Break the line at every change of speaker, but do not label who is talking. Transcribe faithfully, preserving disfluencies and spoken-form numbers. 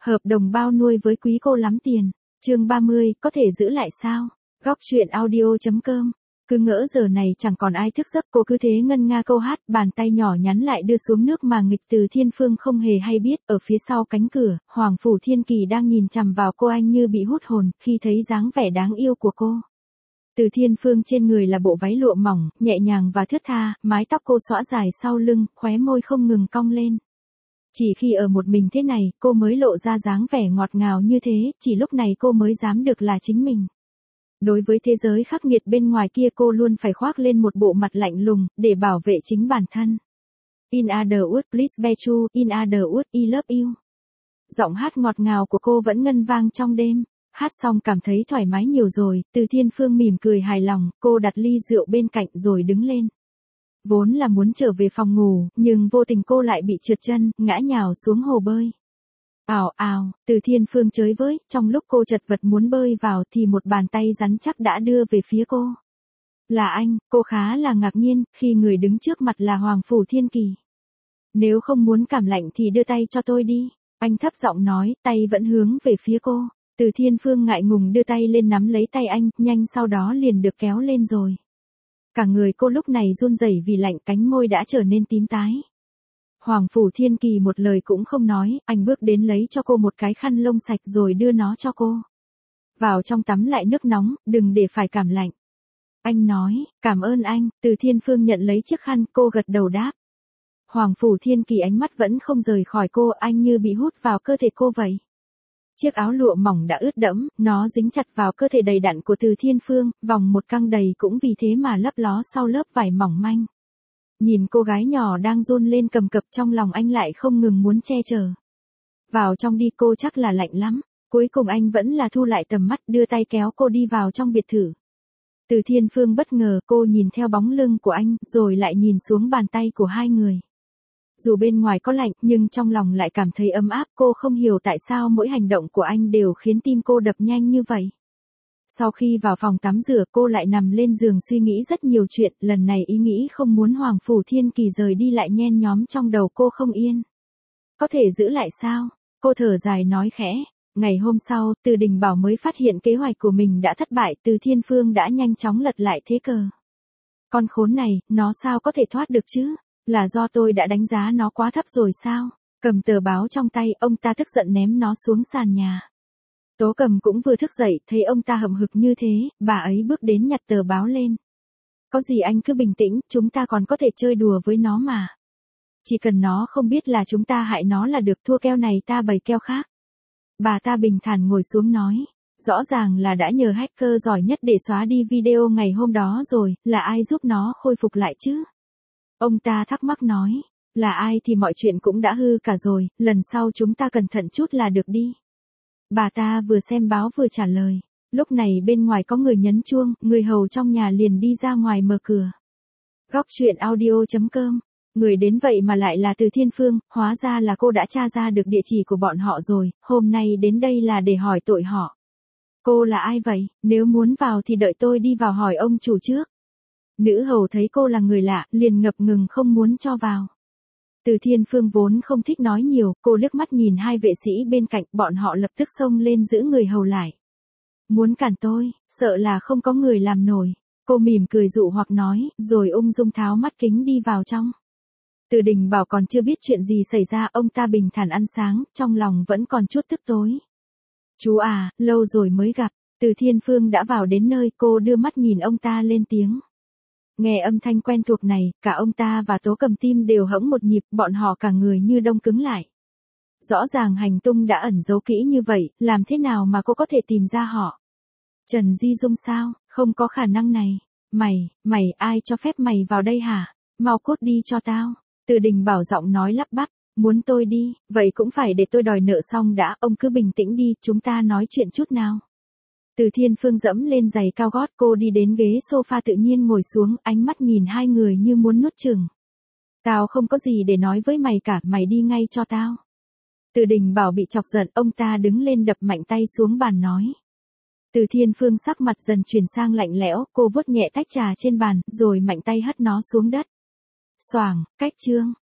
Hợp đồng bao nuôi với quý cô lắm tiền. Chương ba mươi, có thể giữ lại sao? Góc truyện audio.com. Cứ ngỡ giờ này chẳng còn ai thức giấc, cô cứ thế ngân nga câu hát, bàn tay nhỏ nhắn lại đưa xuống nước mà nghịch. Từ Thiên Phương không hề hay biết, ở phía sau cánh cửa, Hoàng Phủ Thiên Kỳ đang nhìn chằm vào cô, anh như bị hút hồn khi thấy dáng vẻ đáng yêu của cô. Từ Thiên Phương trên người là bộ váy lụa mỏng, nhẹ nhàng và thướt tha, mái tóc cô xõa dài sau lưng, khóe môi không ngừng cong lên. Chỉ khi ở một mình thế này, cô mới lộ ra dáng vẻ ngọt ngào như thế, chỉ lúc này cô mới dám được là chính mình. Đối với thế giới khắc nghiệt bên ngoài kia, cô luôn phải khoác lên một bộ mặt lạnh lùng, để bảo vệ chính bản thân. In other words, please be true, in other words, I love you. Giọng hát ngọt ngào của cô vẫn ngân vang trong đêm. Hát xong cảm thấy thoải mái nhiều rồi, Từ Thiên Phương mỉm cười hài lòng, cô đặt ly rượu bên cạnh rồi đứng lên. Vốn là muốn trở về phòng ngủ, nhưng vô tình cô lại bị trượt chân, ngã nhào xuống hồ bơi. Ào ào, Từ Thiên Phương chới với, trong lúc cô chật vật muốn bơi vào thì một bàn tay rắn chắc đã đưa về phía cô. Là anh, cô khá là ngạc nhiên, khi người đứng trước mặt là Hoàng Phủ Thiên Kỳ. Nếu không muốn cảm lạnh thì đưa tay cho tôi đi, anh thấp giọng nói, tay vẫn hướng về phía cô. Từ Thiên Phương ngại ngùng đưa tay lên nắm lấy tay anh, nhanh sau đó liền được kéo lên rồi. Cả người cô lúc này run rẩy vì lạnh, cánh môi đã trở nên tím tái. Hoàng Phủ Thiên Kỳ một lời cũng không nói, anh bước đến lấy cho cô một cái khăn lông sạch rồi đưa nó cho cô. Vào trong tắm lại nước nóng, đừng để phải cảm lạnh. Anh nói, cảm ơn anh. Từ Thiên Phương nhận lấy chiếc khăn, cô gật đầu đáp. Hoàng Phủ Thiên Kỳ ánh mắt vẫn không rời khỏi cô, anh như bị hút vào cơ thể cô vậy. Chiếc áo lụa mỏng đã ướt đẫm, nó dính chặt vào cơ thể đầy đặn của Từ Thiên Phương, vòng một căng đầy cũng vì thế mà lấp ló sau lớp vải mỏng manh. Nhìn cô gái nhỏ đang run lên cầm cập, trong lòng anh lại không ngừng muốn che chở. Vào trong đi, cô chắc là lạnh lắm. Cuối cùng anh vẫn là thu lại tầm mắt, đưa tay kéo cô đi vào trong biệt thự. Từ Thiên Phương bất ngờ, cô nhìn theo bóng lưng của anh, rồi lại nhìn xuống bàn tay của hai người. Dù bên ngoài có lạnh, nhưng trong lòng lại cảm thấy ấm áp, cô không hiểu tại sao mỗi hành động của anh đều khiến tim cô đập nhanh như vậy. Sau khi vào phòng tắm rửa, cô lại nằm lên giường suy nghĩ rất nhiều chuyện, lần này ý nghĩ không muốn Hoàng Phủ Thiên Kỳ rời đi lại nhen nhóm trong đầu cô không yên. Có thể giữ lại sao? Cô thở dài nói khẽ. Ngày hôm sau, Từ Đình Bảo mới phát hiện kế hoạch của mình đã thất bại, Từ Thiên Phương đã nhanh chóng lật lại thế cờ. Con khốn này, nó sao có thể thoát được chứ? Là do tôi đã đánh giá nó quá thấp rồi sao? Cầm tờ báo trong tay, ông ta tức giận ném nó xuống sàn nhà. Tố Cầm cũng vừa thức dậy, thấy ông ta hậm hực như thế, bà ấy bước đến nhặt tờ báo lên. Có gì anh cứ bình tĩnh, chúng ta còn có thể chơi đùa với nó mà. Chỉ cần nó không biết là chúng ta hại nó là được, thua keo này ta bày keo khác. Bà ta bình thản ngồi xuống nói. Rõ ràng là đã nhờ hacker giỏi nhất để xóa đi video ngày hôm đó rồi, là ai giúp nó khôi phục lại chứ? Ông ta thắc mắc nói. Là ai thì mọi chuyện cũng đã hư cả rồi, lần sau chúng ta cẩn thận chút là được đi. Bà ta vừa xem báo vừa trả lời. Lúc này bên ngoài có người nhấn chuông, người hầu trong nhà liền đi ra ngoài mở cửa. Góc truyện audio.com. Người đến vậy mà lại là Từ Thiên Phương, hóa ra là cô đã tra ra được địa chỉ của bọn họ rồi, hôm nay đến đây là để hỏi tội họ. Cô là ai vậy? Nếu muốn vào thì đợi tôi đi vào hỏi ông chủ trước. Nữ hầu thấy cô là người lạ, liền ngập ngừng không muốn cho vào. Từ Thiên Phương vốn không thích nói nhiều, cô liếc mắt nhìn hai vệ sĩ bên cạnh, bọn họ lập tức xông lên giữ người hầu lại. Muốn cản tôi, sợ là không có người làm nổi. Cô mỉm cười dụ hoặc nói, rồi ung dung tháo mắt kính đi vào trong. Từ Đình Bảo còn chưa biết chuyện gì xảy ra, ông ta bình thản ăn sáng, trong lòng vẫn còn chút tức tối. Chú à, lâu rồi mới gặp. Từ Thiên Phương đã vào đến nơi, cô đưa mắt nhìn ông ta lên tiếng. Nghe âm thanh quen thuộc này, cả ông ta và Tố Cầm tim đều hẫng một nhịp, bọn họ cả người như đông cứng lại. Rõ ràng hành tung đã ẩn giấu kỹ như vậy, làm thế nào mà cô có thể tìm ra họ? Trần Di Dung sao? Không có khả năng này. Mày, mày, ai cho phép mày vào đây hả? Mau cút đi cho tao. Từ Đình Bảo giọng nói lắp bắp. Muốn tôi đi, vậy cũng phải để tôi đòi nợ xong đã, ông cứ bình tĩnh đi, chúng ta nói chuyện chút nào. Từ Thiên Phương dẫm lên giày cao gót, cô đi đến ghế sofa tự nhiên ngồi xuống, ánh mắt nhìn hai người như muốn nuốt chửng. Tao không có gì để nói với mày cả, mày đi ngay cho tao. Từ Đình Bảo bị chọc giận, ông ta đứng lên đập mạnh tay xuống bàn nói. Từ Thiên Phương sắc mặt dần chuyển sang lạnh lẽo, cô vuốt nhẹ tách trà trên bàn, rồi mạnh tay hất nó xuống đất. Xoàng, cách chương.